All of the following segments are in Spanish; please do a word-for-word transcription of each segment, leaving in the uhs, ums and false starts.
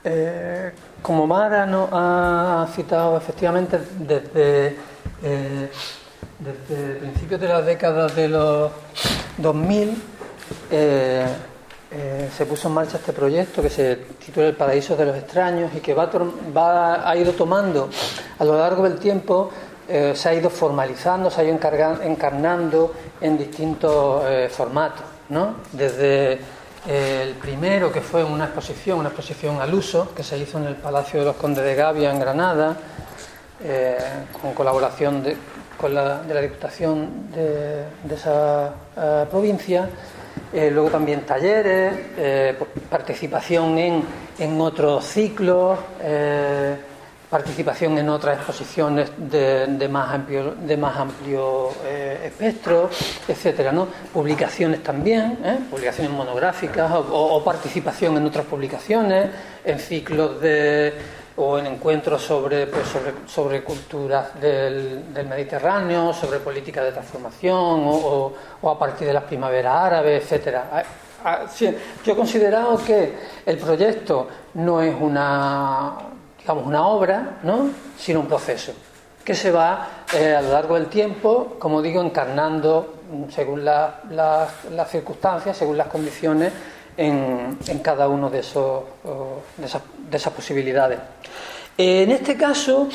Eh, como Mara no ha citado, efectivamente, desde, eh, desde principios de la década de los dos mil eh, eh, se puso en marcha este proyecto que se titula El Paraíso de los Extraños y que va, va ha ido tomando a lo largo del tiempo, eh, se ha ido formalizando, se ha ido encarnando en distintos eh, formatos, ¿no? Desde el primero, que fue una exposición, una exposición al uso, que se hizo en el Palacio de los Condes de Gavia, en Granada, eh, con colaboración de, con la, de la Diputación de, de esa uh, provincia. Eh, luego también talleres, eh, participación en, en otros ciclos, eh, participación en otras exposiciones de, de más amplio, de más amplio eh, espectro, etcétera, ¿no? Publicaciones también, ¿eh? publicaciones monográficas o, o participación en otras publicaciones, en ciclos de o en encuentros sobre pues, sobre, sobre culturas del, del Mediterráneo, sobre política de transformación o, o, o a partir de las primaveras árabes, etcétera. Yo he considerado que el proyecto no es una digamos una obra, ¿no?, sino un proceso que se va eh, a lo largo del tiempo, como digo, encarnando según la, la, las circunstancias, según las condiciones en, en cada uno de esos de esas, de esas posibilidades. En este caso,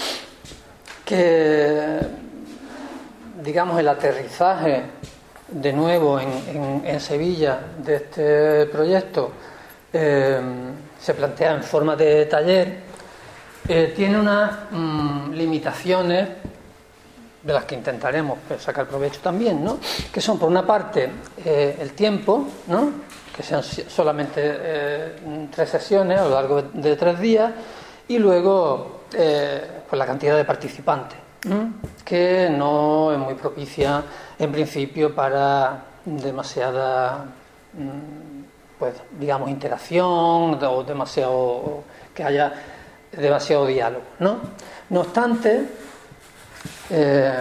que digamos el aterrizaje de nuevo en, en, en Sevilla de este proyecto eh, se plantea en forma de taller. Eh, tiene unas mmm, limitaciones de las que intentaremos pues, sacar provecho también, ¿no? Que son, por una parte, eh, el tiempo, ¿no?, que sean solamente eh, tres sesiones a lo largo de tres días, y luego eh, pues la cantidad de participantes, ¿no?, que no es muy propicia en principio para demasiada pues digamos interacción o demasiado o que haya demasiado diálogo, ¿no? No obstante, eh,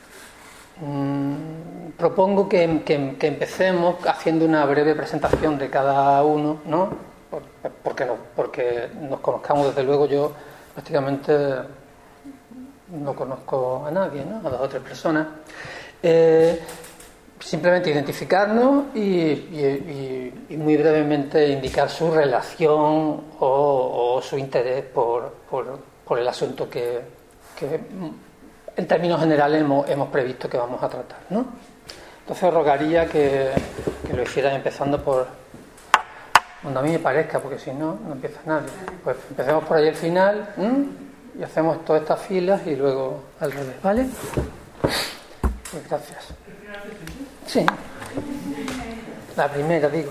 mmm, propongo que, que, que empecemos haciendo una breve presentación de cada uno, ¿no? Por, porque, no, porque nos conozcamos. Desde luego yo prácticamente no conozco a nadie, ¿no?, a dos o tres personas. Eh, simplemente identificarnos y, y, y, y muy brevemente indicar su relación o, o su interés por, por, por el asunto que, que en términos generales hemos, hemos previsto que vamos a tratar, ¿no? Entonces rogaría que, que lo hicieran empezando por donde a mí me parezca, porque si no, no empieza nadie. Pues empecemos por ahí al final, ¿m? Y hacemos todas estas filas y luego al revés, ¿vale? Pues gracias. Sí, la primera, digo.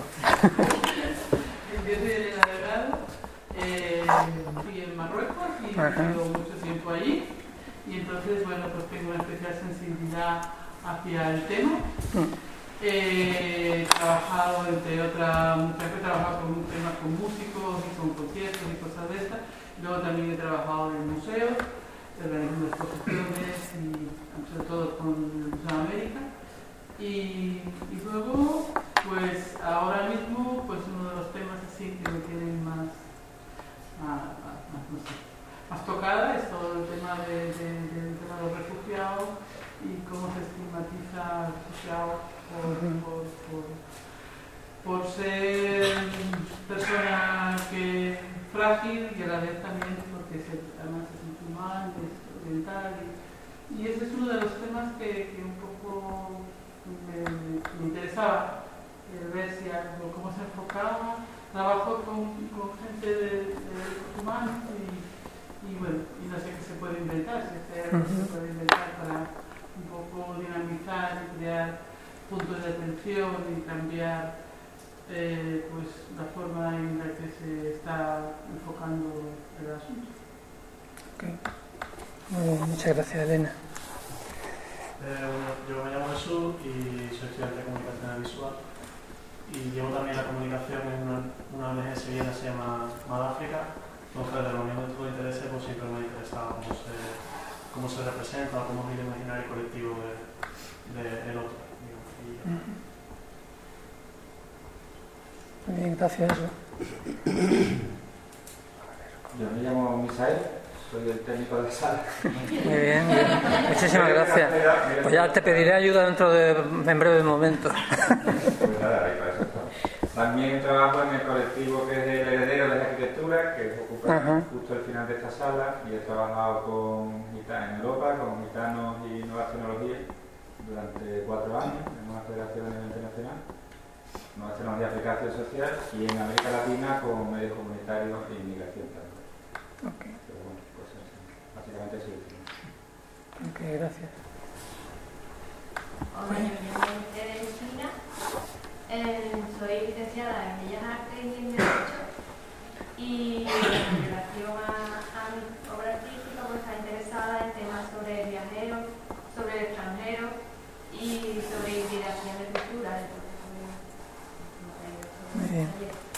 Yo soy Elena Delgado, eh, fui en Marruecos y llevo mucho tiempo allí, y entonces, bueno, pues tengo una especial sensibilidad hacia el tema. Eh, he trabajado, entre otras, muchas veces he trabajado con temas con músicos y con conciertos y cosas de estas. Luego también he trabajado en museos, organizando exposiciones y sobre todo con el Museo de América. Y, y luego, pues ahora mismo, pues uno de los temas así que me tienen más, más, más, no sé, más tocada es todo el tema de, de, de, de los refugiados y cómo se estigmatiza al refugiado por, por, por, por ser persona que frágil y a la vez también porque se, además es musulmán, es oriental y, y ese es uno de los temas que, que un poco Me, me interesaba eh, ver si algo, cómo se enfocaba. Trabajo con, con gente de, de derechos humanos y, y bueno, y no sé qué se puede inventar, si este algo se puede inventar para un poco dinamizar y crear puntos de atención y cambiar eh, pues la forma en la que se está enfocando el asunto. Okay. Muy bien, muchas gracias, Elena. Eh, bueno, yo me llamo Jesús y soy estudiante de comunicación visual y llevo también la comunicación en una, una O N G sevillana que se llama Madáfrica. Entonces, de la unión de todo interés, pues siempre me ha interesado cómo se, cómo se representa o cómo es el imaginario colectivo de, de, del otro. Digamos, y, muy bien, gracias. Yo me llamo Misael, soy el técnico de la sala. Muy bien, bien. Muchísimas gracias. Pues ya te pediré ayuda dentro de en breve momento. Pues nada, ahí para eso está. También trabajo en el colectivo que es el Heredero de la Arquitectura, que ocupa Ajá. justo el final de esta sala, y he trabajado con gitanos en Europa, con gitanos y nuevas tecnologías durante cuatro años en una federación a nivel internacional, nuevas tecnologías de aplicación social, y en América Latina con medios comunitarios e inmigración también. Okay. Pero bueno, pues así, básicamente eso es. Ok, gracias. Hola, yo me llamo Teresina. Eh, soy licenciada en Bellas Artes y en Derecho, y en relación a, a mi obra artística pues está interesada en temas sobre viajeros, sobre el extranjero y sobre hibridación de cultura. Muy bien.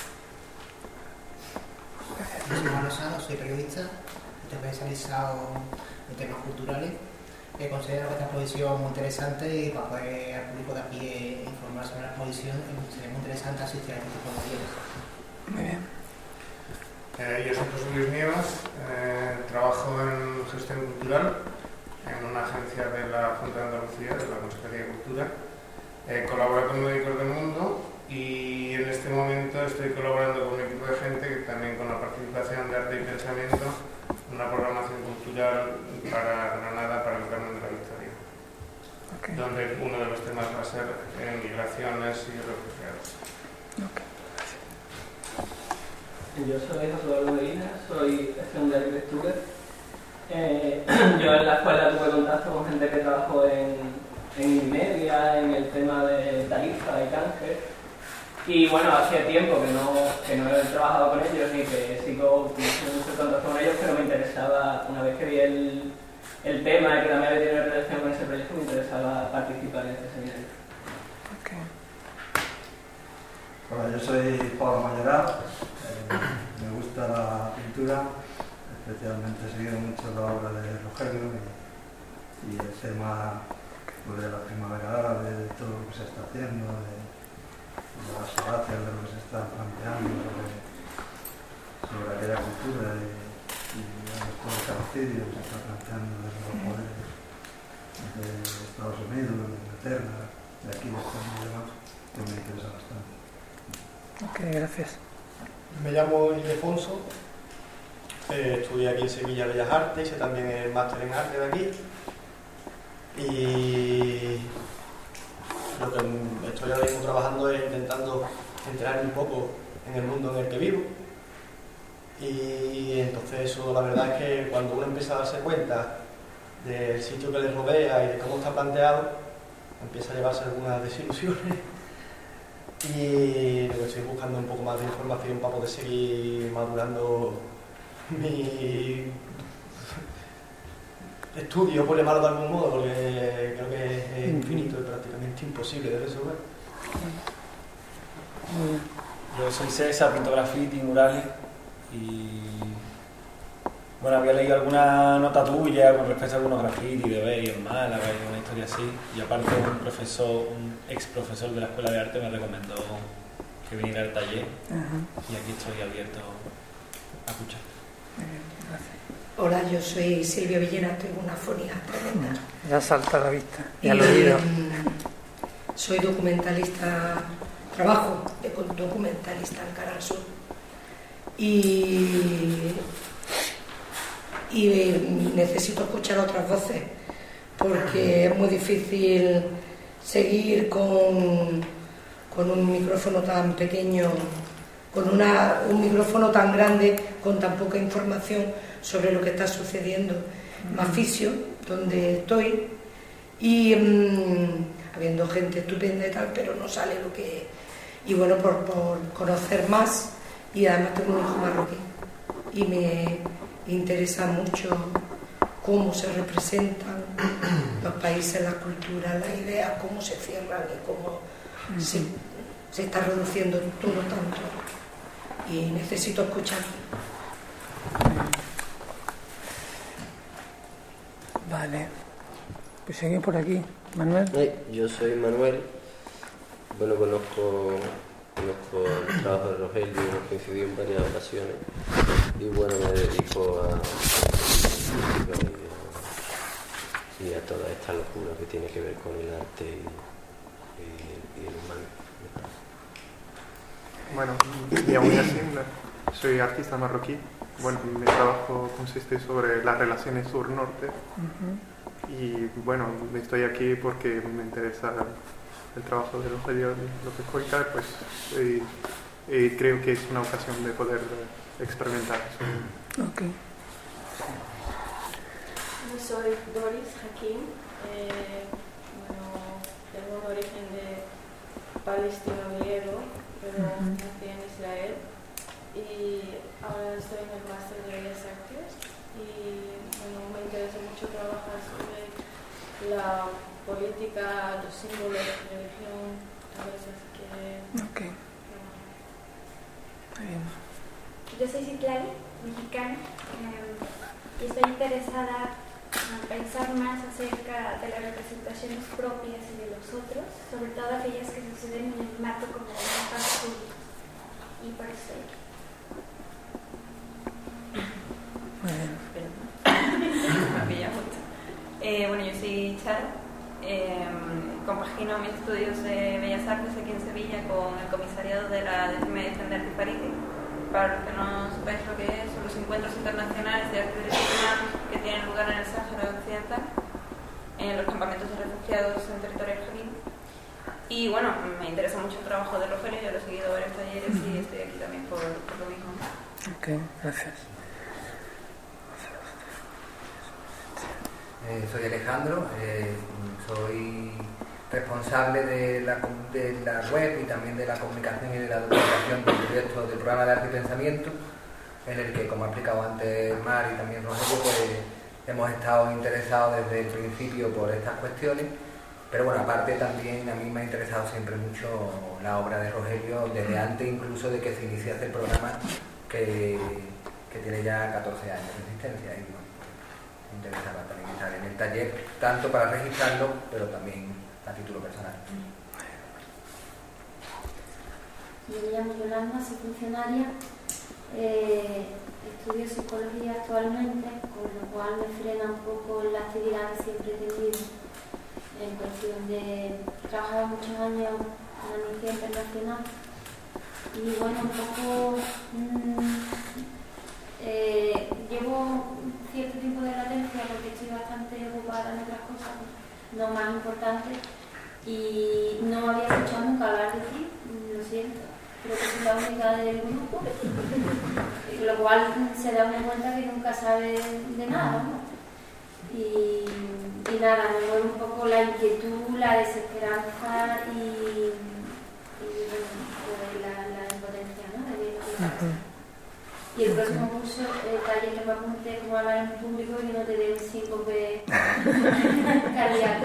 Soy Juan Lozano, soy periodista, estoy especializado en temas culturales. Que considero que esta exposición muy interesante, y para poder al público de a pie informar sobre la exposición sería muy interesante asistir a este tipo de talleres. Muy bien. Eh, yo soy José Luis Nievas, eh, trabajo en gestión cultural en una agencia de la Junta de Andalucía, de la Consejería de Cultura. Eh, colaboro con Médicos del Mundo, y en este momento estoy colaborando con un equipo de gente que también, con la participación de Arte y Pensamiento, una programación cultural para Granada, para el Carmen de la Victoria, okay. donde uno de los temas va a ser eh, migraciones y refugiados. Okay. Yo soy José Eduardo Medina, soy estudiante de arquitectura. Eh, yo en la escuela tuve contacto con gente que trabajó en, en media, en el tema de tarifa y canje. Y bueno, hacía tiempo que no, que no he trabajado con ellos ni que sigo teniendo mucho contacto con ellos, pero me interesaba, una vez que vi el, el tema y que también había tenido relación con ese proyecto, me interesaba participar en este seminario. Okay. Hola, yo soy Pablo Mayoral, eh, me gusta la pintura, especialmente he seguido mucho la obra de Rogelio y, y el tema pues, de la primavera árabe, de todo lo que se está haciendo, de, de las gracias de lo que se está planteando sobre, sobre aquella cultura y, y todo el genocidio que se está planteando desde los poderes de Estados Unidos, de Inglaterra, de aquí de España y demás, que me interesa bastante. Ok, gracias. Me llamo Ildefonso, eh, estudié aquí en Sevilla Bellas Artes, hice también el máster en arte de aquí, y lo que estoy ahora mismo trabajando es intentando enterarme un poco en el mundo en el que vivo. Y entonces eso, la verdad es que cuando uno empieza a darse cuenta del sitio que le rodea y de cómo está planteado, empieza a llevarse algunas desilusiones, y lo que estoy buscando un poco más de información para poder seguir madurando mi estudio, por llamarlo de algún modo, porque creo que es infinito y prácticamente imposible de resolver. Yo soy César, pinto graffiti, murales, y bueno, había leído alguna nota tuya con respecto a algunos graffiti de Bay en Málaga y una historia así, y aparte un profesor, un ex profesor de la Escuela de Arte me recomendó que viniera al taller. Uh-huh. Y aquí estoy abierto a escuchar. Gracias. Hola, yo soy Silvia Villena, tengo una fonía tremenda. Ya salta a la vista, ya lo he oído. Soy documentalista, trabajo de documentalista en Canal Sur. Y, y necesito escuchar otras voces, porque es muy difícil seguir con, con un micrófono tan pequeño, con una, un micrófono tan grande, con tan poca información sobre lo que está sucediendo en Maficio, donde estoy, y mmm, habiendo gente estupenda y tal, pero no sale lo que... Y bueno, por, por conocer más, y además tengo un hijo marroquí, y me interesa mucho cómo se representan los países, las culturas, las ideas, cómo se cierran y cómo se, se está reduciendo todo tanto. Y necesito escuchar. Vale, pues seguimos por aquí. Manuel. Hey, yo soy Manuel. Bueno, conozco, conozco el trabajo de Rogelio, hemos coincidido en varias ocasiones. y bueno, me dedico a, y, y a toda esta locura que tiene que ver con el arte y, y, y el humano. Bueno, me llamo Yassin, soy artista marroquí. Bueno, mi trabajo consiste sobre las relaciones sur-norte. Uh-huh. Y bueno, estoy aquí porque me interesa el trabajo de Rogelio López Coica, pues, y, y creo que es una ocasión de poder experimentar eso. Okay. Yo soy Doris Hakim, eh, bueno, tengo un origen de palestino griego, pero uh-huh. nací en Israel y ahora estoy en el máster de Bellas Artes y bueno, me interesa mucho trabajar sobre la política, los símbolos, religión, todo eso, así que... Ok. Muy bien. Yo soy Citlali, mexicana, eh, y estoy interesada en pensar más acerca de las representaciones propias y de los otros, sobre todo aquellas que suceden en el marco como de un espacio público. Y por eso estoy aquí. Muy bien. eh, bueno, yo soy Charo, eh, compagino mis estudios de Bellas Artes aquí en Sevilla con el comisariado de la décima edición de Artifariti. Para los que no sepáis lo que es, son los encuentros internacionales de arte y derechos humanos que tienen lugar en el Sáhara Occidental, en los campamentos de refugiados en territorio argelino. Y bueno, me interesa mucho el trabajo de Rogelio, yo lo he seguido varios talleres y estoy aquí también por, por lo mismo. Ok, gracias. Eh, soy Alejandro, eh, soy responsable de la, de la web y también de la comunicación y de la documentación del proyecto del programa de arte y pensamiento, en el que, como ha explicado antes Mar y también Rogelio, pues hemos estado interesados desde el principio por estas cuestiones, pero bueno, aparte también a mí me ha interesado siempre mucho la obra de Rogelio, desde antes incluso de que se iniciase el programa, que, que tiene ya catorce años de existencia, y bueno, me interesaba también estar en el taller, tanto para registrarlo, pero también a título personal. Yo me llamo Yolanda, soy funcionaria, eh, estudio psicología actualmente, con lo cual me frena un poco la actividad que siempre he tenido en cuestión de trabajar muchos años en la Amnistía Internacional y bueno, un poco mmm, eh, llevo cierto tiempo de latencia porque estoy bastante ocupada en otras cosas no más importantes y no había escuchado nunca hablar de ti, lo siento, creo que soy la única del grupo, lo cual se da una cuenta que nunca sabe de nada, ¿no? Y, y nada, me mueve un poco la inquietud, la desesperanza y, y bueno, pues la, la impotencia, ¿no? De, de, de, y el próximo curso, el taller que me apunte como hablar en público y que no te dé un síncope cardíaco.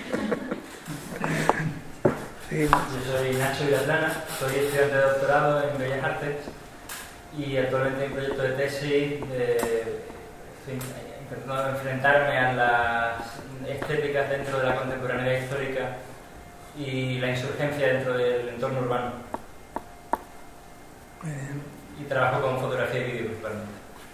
Sí. Yo soy Nacho Vilaplana, soy estudiante de doctorado en Bellas Artes y actualmente en proyecto de tesis de, intentando enfrentarme a las estéticas dentro de la contemporaneidad histórica y la insurgencia dentro del entorno urbano. Y trabajo con fotografía y vídeo principalmente.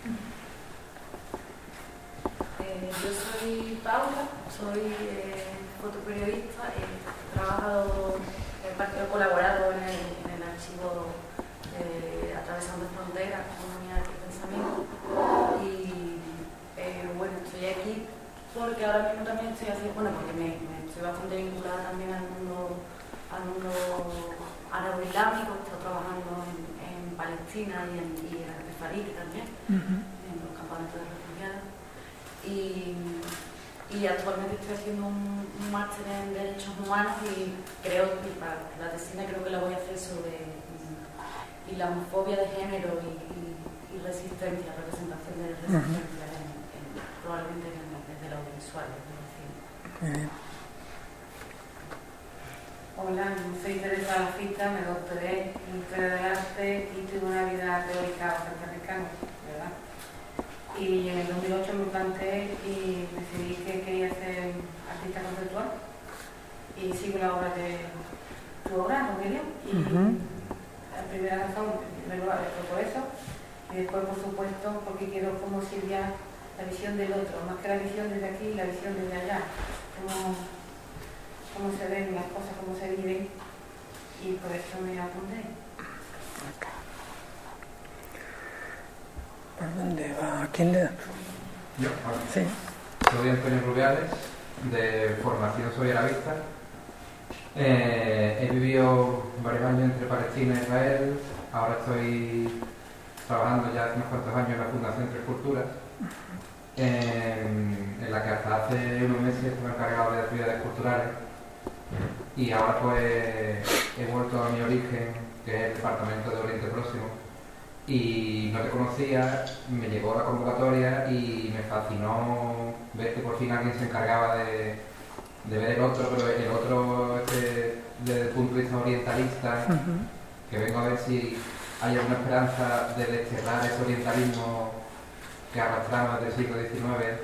Eh, yo soy Paula, soy eh, fotoperiodista, he trabajado, he colaborado en el, en el archivo eh, Atravesando Fronteras, Comunidad de Pensamiento y eh, bueno, estoy aquí porque ahora mismo también estoy haciendo, bueno, porque me, me estoy bastante vinculada también al mundo, al mundo árabe-islámico, estoy trabajando en Palestina y en, y en Artifariti también, uh-huh. en los campamentos de refugiados. Y, y actualmente estoy haciendo un, un máster en Derechos Humanos y creo que para la tesina creo que la voy a hacer sobre um, islamofobia de género y, y, y resistencia, representación de resistencia, uh-huh. en, en, probablemente en, desde el audiovisual, desde el cine. Uh-huh. Hola, soy Teresa Lafita, me doctoré en Historia del Arte y tuve una vida teórica bastante cercana, ¿verdad? Y en el dos mil ocho me planteé y decidí que quería ser artista conceptual y sigo la obra de tu obra, Rogelio. Y uh-huh. la primera razón, en primer lugar, fue por eso. Y después, por supuesto, porque quiero conciliar la visión del otro, más que la visión desde aquí, la visión desde allá. Cómo, cómo se ven las cosas, cómo se viven, y por eso me apunté. ¿Por dónde va? ¿Quién le da? Yo, bueno. Sí. Soy Antonio Rubiales, de formación soy arabista. Eh, he vivido varios años entre Palestina e Israel. Ahora estoy trabajando ya hace unos cuantos años en la Fundación Tres Culturas, en, en la que hasta hace unos meses estuve encargado de actividades culturales. Y ahora pues he vuelto a mi origen, que es el Departamento de Oriente Próximo. Y no te conocía, me llegó la convocatoria y me fascinó ver que por fin alguien se encargaba de, de ver el otro, pero el otro este, desde el punto de vista orientalista, uh-huh. que vengo a ver si hay alguna esperanza de desterrar ese orientalismo que arrastramos desde el siglo diecinueve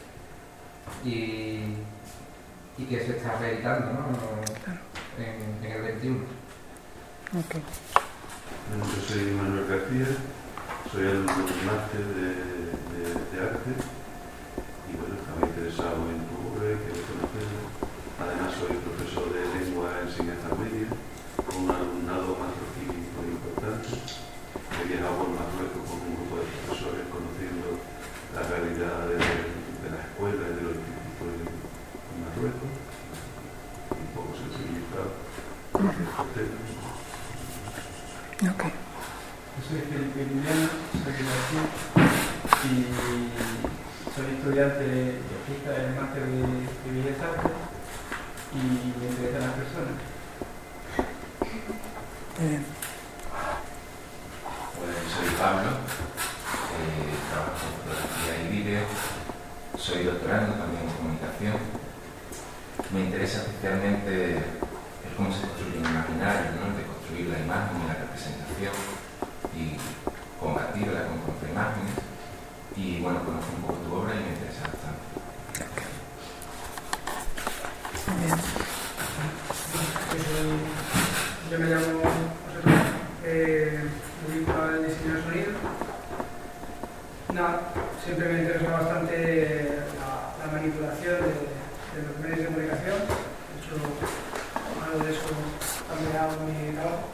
y, y que se está reeditando, ¿no? en, en el veintiuno. Okay. Bueno, yo soy Manuel García, soy alumno del máster de, de, de arte y bueno, estaba interesado en tu obra y quería conocerlo. Además soy profesor de lengua e enseñanza media con un alumnado marroquí muy importante. He viajado por Marruecos con un grupo de profesores conociendo la realidad de, de las escuelas y de los institutos en, en Marruecos, un poco sensibilizado con estos temas. Okay. Yo soy Felipe Liliano, soy de aquí y soy estudiante de artista del máster de, de Bellas Artes y me interesan las personas. Bien. Pues soy Pablo, eh, trabajo en fotografía y vídeo, soy doctorando también en comunicación. Me interesa especialmente el cómo se construye un imaginario, ¿no? De construir la imagen y la representación y combatirla con contraimágenes. Y bueno, conozco un poco tu obra y me interesa bastante. Bien. Yo me llamo José Tomás, eh, me dedico al diseño de sonido. Nada, siempre me interesa bastante la, la manipulación de, de los medios de comunicación. De hecho, algo de eso también hago en mi trabajo.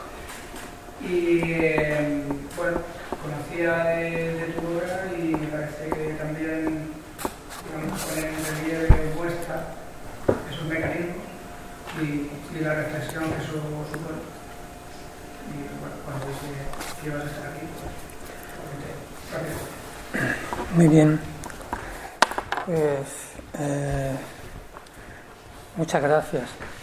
Y eh, bueno, conocía de, de tu obra y me parece que también, digamos, pone en relieve muestra esos mecanismos y, y la reflexión que eso supone. Y bueno, cuando dije que ibas a estar aquí, pues, gracias. Muy bien. Pues eh, muchas gracias.